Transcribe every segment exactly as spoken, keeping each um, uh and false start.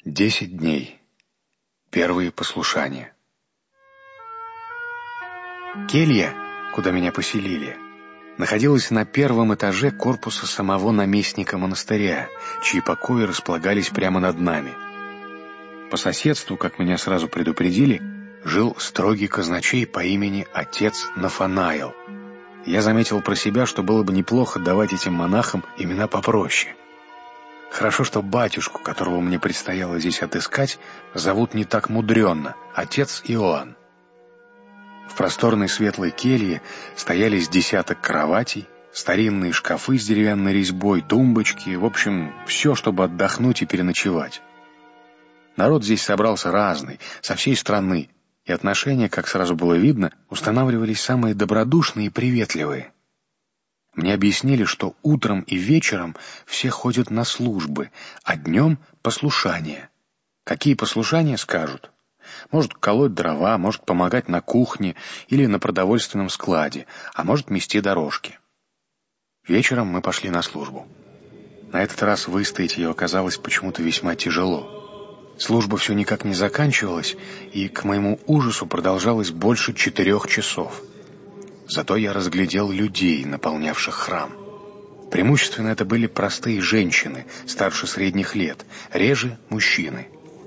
Десять дней. Первые послушания. Келья, куда меня поселили, находилась на первом этаже корпуса самого наместника монастыря, чьи покои располагались прямо над нами. По соседству, как меня сразу предупредили, жил строгий казначей по имени отец Нафанаил. Я заметил про себя, что было бы неплохо давать этим монахам имена попроще. Хорошо, что батюшку, которого мне предстояло здесь отыскать, зовут не так мудренно — отец Иоанн. В просторной светлой келье стояли с десяток кроватей, старинные шкафы с деревянной резьбой, тумбочки, в общем, все, чтобы отдохнуть и переночевать. Народ здесь собрался разный, со всей страны, и отношения, как сразу было видно, устанавливались самые добродушные и приветливые. Мне объяснили, что утром и вечером все ходят на службы, а днем — послушания. Какие послушания, скажут. Может колоть дрова, может помогать на кухне или на продовольственном складе, а может мести дорожки. Вечером мы пошли на службу. На этот раз выстоять ее оказалось почему-то весьма тяжело. Служба все никак не заканчивалась, и, к моему ужасу, продолжалась больше четырех часов. Зато я разглядел людей, наполнявших храм. Преимущественно это были простые женщины, старше средних лет, реже — мужчины.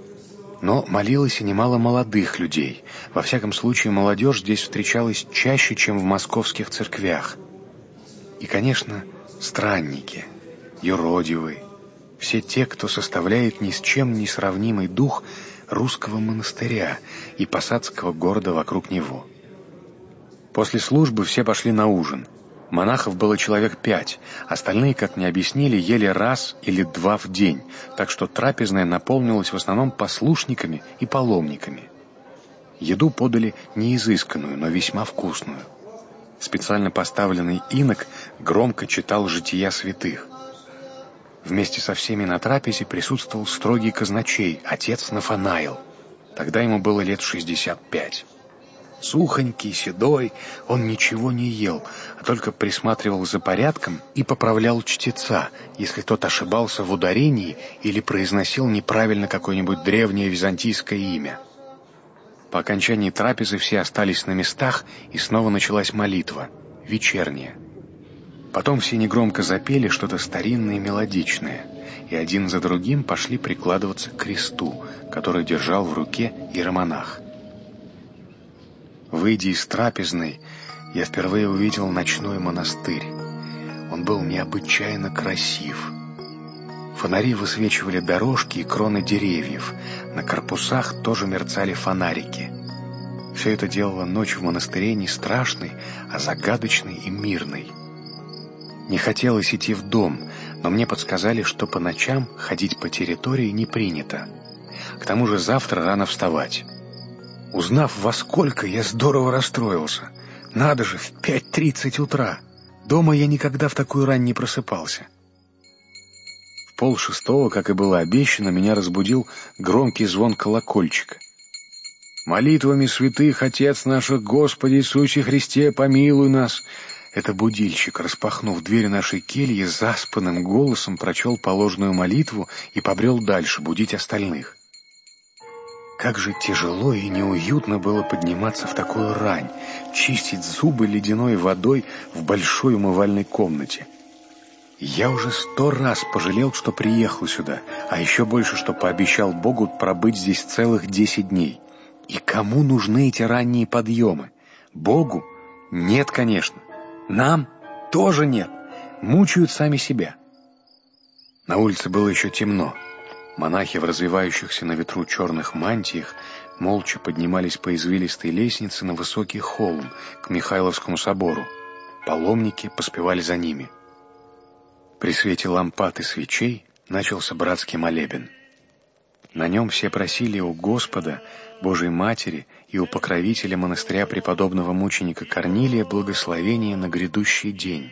Но молилось и немало молодых людей. Во всяком случае, молодежь здесь встречалась чаще, чем в московских церквях. И, конечно, странники, юродивые, все те, кто составляет ни с чем не сравнимый дух русского монастыря и посадского города вокруг него. После службы все пошли на ужин. Монахов было человек пять, остальные, как мне объяснили, ели раз или два в день, так что трапезная наполнилась в основном послушниками и паломниками. Еду подали не изысканную, но весьма вкусную. Специально поставленный инок громко читал жития святых. Вместе со всеми на трапезе присутствовал строгий казначей, отец Нафанаил. Тогда ему было лет шестьдесят пять. Сухонький, седой, он ничего не ел, а только присматривал за порядком и поправлял чтеца, если тот ошибался в ударении или произносил неправильно какое-нибудь древнее византийское имя. По окончании трапезы все остались на местах, и снова началась молитва, вечерняя. Потом все негромко запели что-то старинное и мелодичное, и один за другим пошли прикладываться к кресту, который держал в руке иеромонах. Выйдя из трапезной, я впервые увидел ночной монастырь. Он был необычайно красив. Фонари высвечивали дорожки и кроны деревьев. На корпусах тоже мерцали фонарики. Все это делало ночь в монастыре не страшной, а загадочной и мирной. Не хотелось идти в дом, но мне подсказали, что по ночам ходить по территории не принято. К тому же завтра рано вставать. Узнав, во сколько, я здорово расстроился. Надо же, в пять тридцать утра. Дома я никогда в такую рань не просыпался. В полшестого, как и было обещано, меня разбудил громкий звон колокольчика. «Молитвами святых, Отец наш, Господи Иисусе Христе, помилуй нас!» Это будильщик, распахнув дверь нашей кельи, заспанным голосом прочел положенную молитву и побрел дальше будить остальных. Как же тяжело и неуютно было подниматься в такую рань, чистить зубы ледяной водой в большой умывальной комнате. Я уже сто раз пожалел, что приехал сюда, а еще больше, что пообещал Богу пробыть здесь целых десять дней. И кому нужны эти ранние подъемы? Богу? Нет, конечно. Нам? Тоже нет. Мучают сами себя. На улице было еще темно. Монахи в развивающихся на ветру черных мантиях молча поднимались по извилистой лестнице на высокий холм к Михайловскому собору. Паломники поспевали за ними. При свете лампад и свечей начался братский молебен. На нем все просили у Господа, Божией Матери и у покровителя монастыря преподобного мученика Корнилия благословения на грядущий день.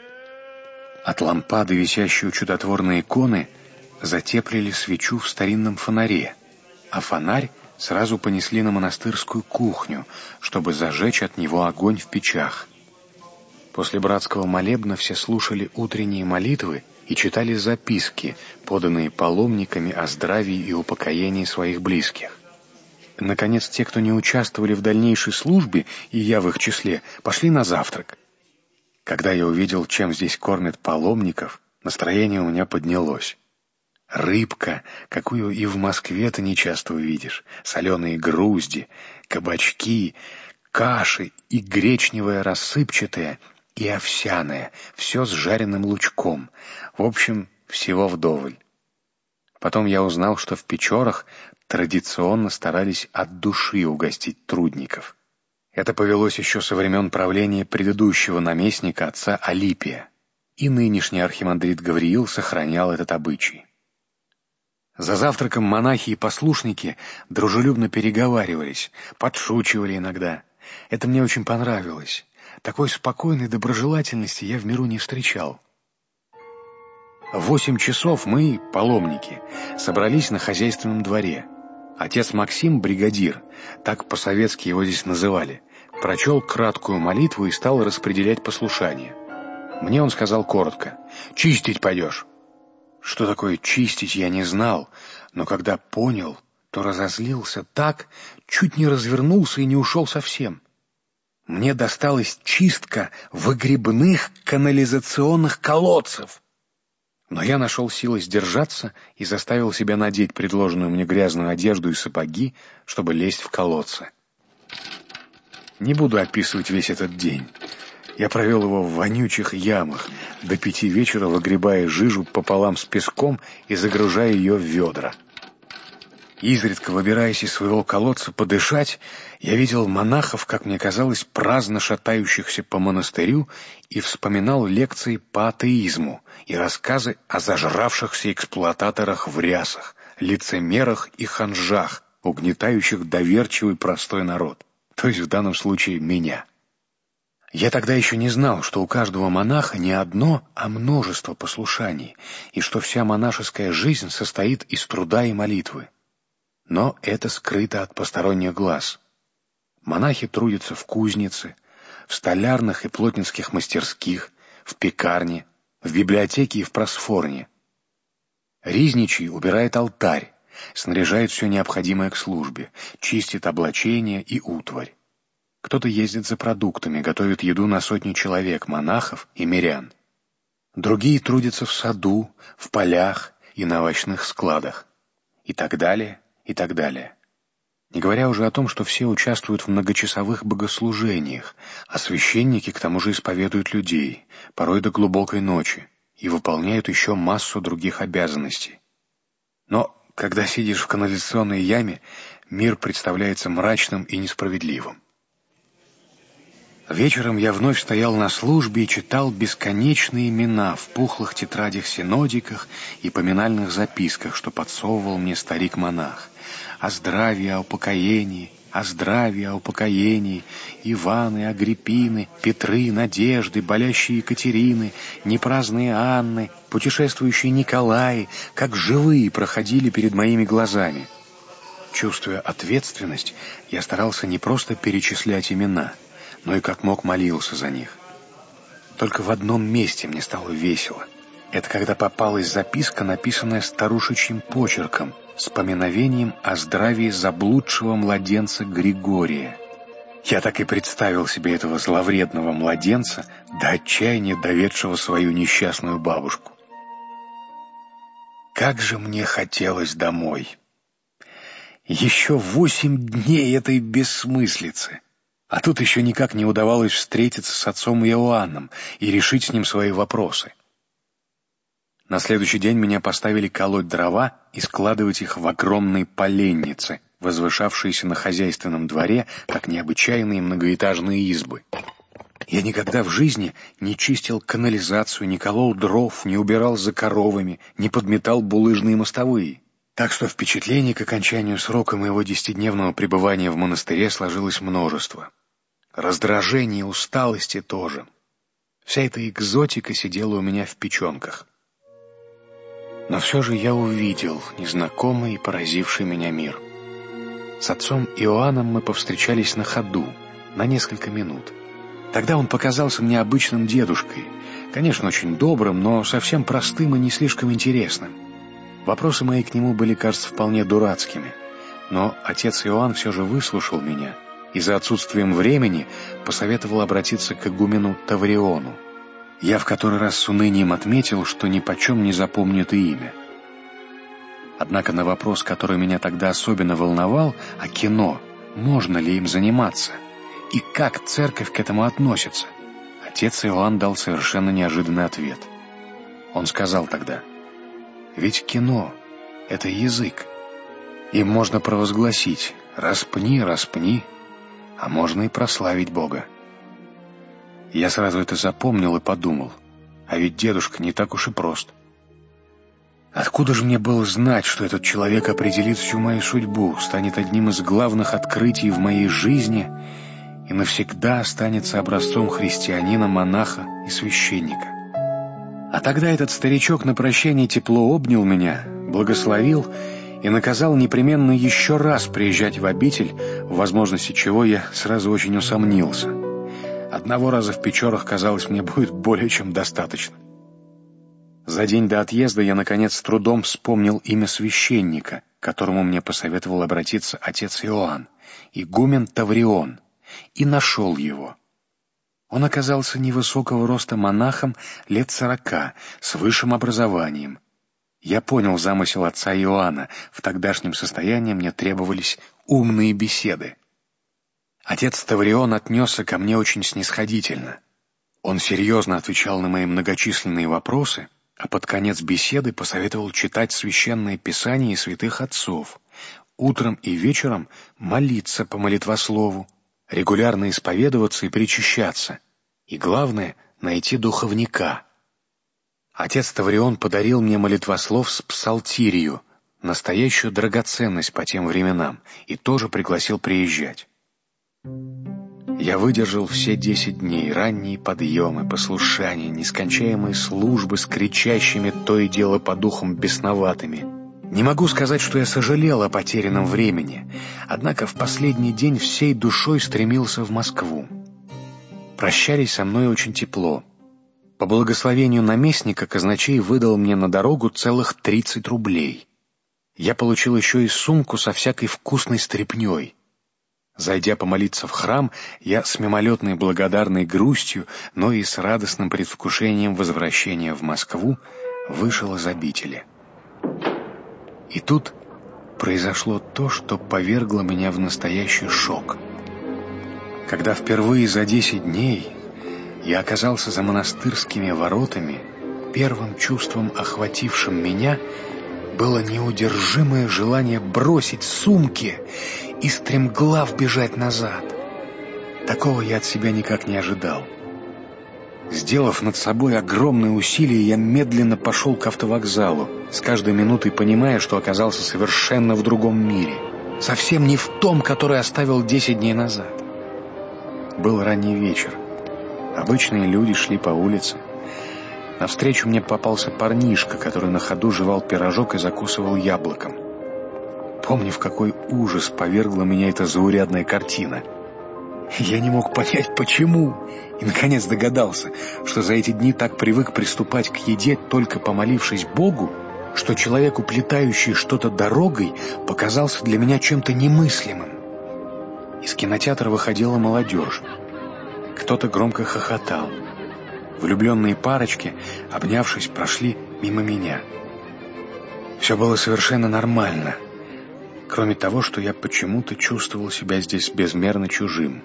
От лампады, висящей у чудотворной иконы, затеплили свечу в старинном фонаре, а фонарь сразу понесли на монастырскую кухню, чтобы зажечь от него огонь в печах. После братского молебна все слушали утренние молитвы и читали записки, поданные паломниками о здравии и упокоении своих близких. Наконец, те, кто не участвовали в дальнейшей службе, и я в их числе, пошли на завтрак. Когда я увидел, чем здесь кормят паломников, настроение у меня поднялось. Рыбка, какую и в Москве-то не часто увидишь, соленые грузди, кабачки, каши и гречневая рассыпчатая, и овсяная, все с жареным лучком. В общем, всего вдоволь. Потом я узнал, что в Печорах традиционно старались от души угостить трудников. Это повелось еще со времен правления предыдущего наместника отца Алипия, и нынешний архимандрит Гавриил сохранял этот обычай. За завтраком монахи и послушники дружелюбно переговаривались, подшучивали иногда. Это мне очень понравилось. Такой спокойной доброжелательности я в миру не встречал. В восемь часов мы, паломники, собрались на хозяйственном дворе. Отец Максим, бригадир, так по-советски его здесь называли, прочел краткую молитву и стал распределять послушание. Мне он сказал коротко: «Чистить пойдешь». Что такое чистить, я не знал, но когда понял, то разозлился так, чуть не развернулся и не ушел совсем. Мне досталась чистка выгребных канализационных колодцев. Но я нашел силы сдержаться и заставил себя надеть предложенную мне грязную одежду и сапоги, чтобы лезть в колодцы. Не буду описывать весь этот день. Я провел его в вонючих ямах, до пяти вечера выгребая жижу пополам с песком и загружая ее в ведра. Изредка, выбираясь из своего колодца подышать, я видел монахов, как мне казалось, праздно шатающихся по монастырю, и вспоминал лекции по атеизму и рассказы о зажравшихся эксплуататорах в рясах, лицемерах и ханжах, угнетающих доверчивый простой народ, то есть в данном случае меня. Я тогда еще не знал, что у каждого монаха не одно, а множество послушаний, и что вся монашеская жизнь состоит из труда и молитвы. Но это скрыто от посторонних глаз. Монахи трудятся в кузнице, в столярных и плотницких мастерских, в пекарне, в библиотеке и в просфорне. Ризничий убирает алтарь, снаряжает все необходимое к службе, чистит облачение и утварь. Кто-то ездит за продуктами, готовит еду на сотни человек, монахов и мирян. Другие трудятся в саду, в полях и на овощных складах. И так далее, и так далее. Не говоря уже о том, что все участвуют в многочасовых богослужениях, а священники к тому же исповедуют людей, порой до глубокой ночи, и выполняют еще массу других обязанностей. Но когда сидишь в канализационной яме, мир представляется мрачным и несправедливым. Вечером я вновь стоял на службе и читал бесконечные имена в пухлых тетрадях-синодиках и поминальных записках, что подсовывал мне старик-монах. О здравии, о упокоении, о здравии, о упокоении, Иваны, Агриппины, Петры, Надежды, болящие Екатерины, непраздные Анны, путешествующие Николаи, как живые проходили перед моими глазами. Чувствуя ответственность, я старался не просто перечислять имена, но и как мог молился за них. Только в одном месте мне стало весело. Это когда попалась записка, написанная старушечьим почерком, с поминовением о здравии заблудшего младенца Григория. Я так и представил себе этого зловредного младенца, до отчаяния доведшего свою несчастную бабушку. Как же мне хотелось домой! Еще восемь дней этой бессмыслицы! А тут еще никак не удавалось встретиться с отцом Иоанном и решить с ним свои вопросы. На следующий день меня поставили колоть дрова и складывать их в огромные поленницы, возвышавшиеся на хозяйственном дворе, как необычайные многоэтажные избы. Я никогда в жизни не чистил канализацию, не колол дров, не убирал за коровами, не подметал булыжные мостовые. Так что впечатлений к окончанию срока моего десятидневного пребывания в монастыре сложилось множество. Раздражение и усталости тоже. Вся эта экзотика сидела у меня в печенках. Но все же я увидел незнакомый и поразивший меня мир. С отцом Иоанном мы повстречались на ходу, на несколько минут. Тогда он показался мне обычным дедушкой, Конечно, очень добрым, но совсем простым и не слишком интересным. Вопросы мои к нему были, кажется, вполне дурацкими. Но отец Иоанн все же выслушал меня и за отсутствием времени посоветовал обратиться к игумену Тавриону. Я в который раз с унынием отметил, что нипочем не запомню это имя. Однако на вопрос, который меня тогда особенно волновал, о кино, можно ли им заниматься, и как церковь к этому относится, отец Иоанн дал совершенно неожиданный ответ. Он сказал тогда: «Ведь кино — это язык. Им можно провозгласить: распни, распни, а можно и прославить Бога». Я сразу это запомнил и подумал: а ведь дедушка не так уж и прост. Откуда же мне было знать, что этот человек определит всю мою судьбу, станет одним из главных открытий в моей жизни и навсегда останется образцом христианина, монаха и священника? А тогда этот старичок на прощание тепло обнял меня, благословил и наказал непременно еще раз приезжать в обитель, в возможности чего я сразу очень усомнился. Одного раза в Печорах, казалось, мне будет более чем достаточно. За день до отъезда я, наконец, с трудом вспомнил имя священника, к которому мне посоветовал обратиться отец Иоанн, игумен Таврион, и нашел его. Он оказался невысокого роста монахом лет сорока, с высшим образованием. Я понял замысел отца Иоанна. В тогдашнем состоянии мне требовались умные беседы. Отец Таврион отнесся ко мне очень снисходительно. Он серьезно отвечал на мои многочисленные вопросы, а под конец беседы посоветовал читать священное писание святых отцов, утром и вечером молиться по молитвослову, регулярно исповедоваться и причащаться, и, главное, найти духовника. Отец Таврион подарил мне молитвослов с псалтирью, настоящую драгоценность по тем временам, и тоже пригласил приезжать. Я выдержал все десять дней, ранние подъемы, послушания, нескончаемые службы с кричащими то и дело по духам бесноватыми. Не могу сказать, что я сожалел о потерянном времени, однако в последний день всей душой стремился в Москву. Прощались со мной очень тепло. По благословению наместника казначей выдал мне на дорогу целых тридцать рублей. Я получил еще и сумку со всякой вкусной стряпней. Зайдя помолиться в храм, я с мимолетной благодарной грустью, но и с радостным предвкушением возвращения в Москву вышел из обители. И тут произошло то, что повергло меня в настоящий шок. Когда впервые за десять дней я оказался за монастырскими воротами, первым чувством, охватившим меня, было неудержимое желание бросить сумки и стремглав бежать назад. Такого я от себя никак не ожидал. Сделав над собой огромные усилия, я медленно пошел к автовокзалу, с каждой минутой понимая, что оказался совершенно в другом мире, совсем не в том, который оставил десять дней назад. Был ранний вечер. Обычные люди шли по улице. Навстречу мне попался парнишка, который на ходу жевал пирожок и закусывал яблоком. Помню, в какой ужас повергла меня эта заурядная картина. Я не мог понять, почему, и, наконец, догадался, что за эти дни так привык приступать к еде, только помолившись Богу, что человек, уплетающий что-то дорогой, показался для меня чем-то немыслимым. Из кинотеатра выходила молодежь. Кто-то громко хохотал. Влюбленные парочки, обнявшись, прошли мимо меня. Все было совершенно нормально, кроме того, что я почему-то чувствовал себя здесь безмерно чужим.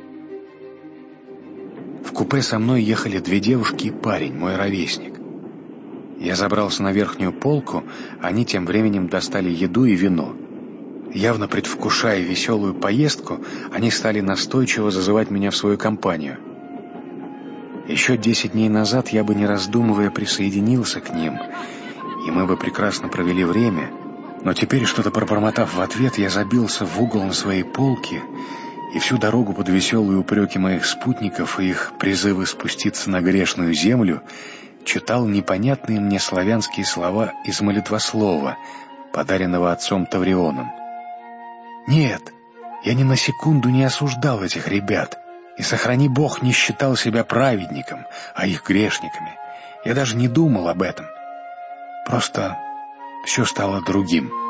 В купе со мной ехали две девушки и парень, мой ровесник. Я забрался на верхнюю полку, они тем временем достали еду и вино. Явно предвкушая веселую поездку, они стали настойчиво зазывать меня в свою компанию. Еще десять дней назад я бы, не раздумывая, присоединился к ним, и мы бы прекрасно провели время, но теперь, что-то пробормотав в ответ, я забился в угол на своей полке, и всю дорогу под веселые упреки моих спутников и их призывы спуститься на грешную землю читал непонятные мне славянские слова из молитвослова, подаренного отцом Таврионом. Нет, я ни на секунду не осуждал этих ребят, И, сохрани Бог, не считал себя праведником, а их грешниками. Я даже не думал об этом. Просто все стало другим.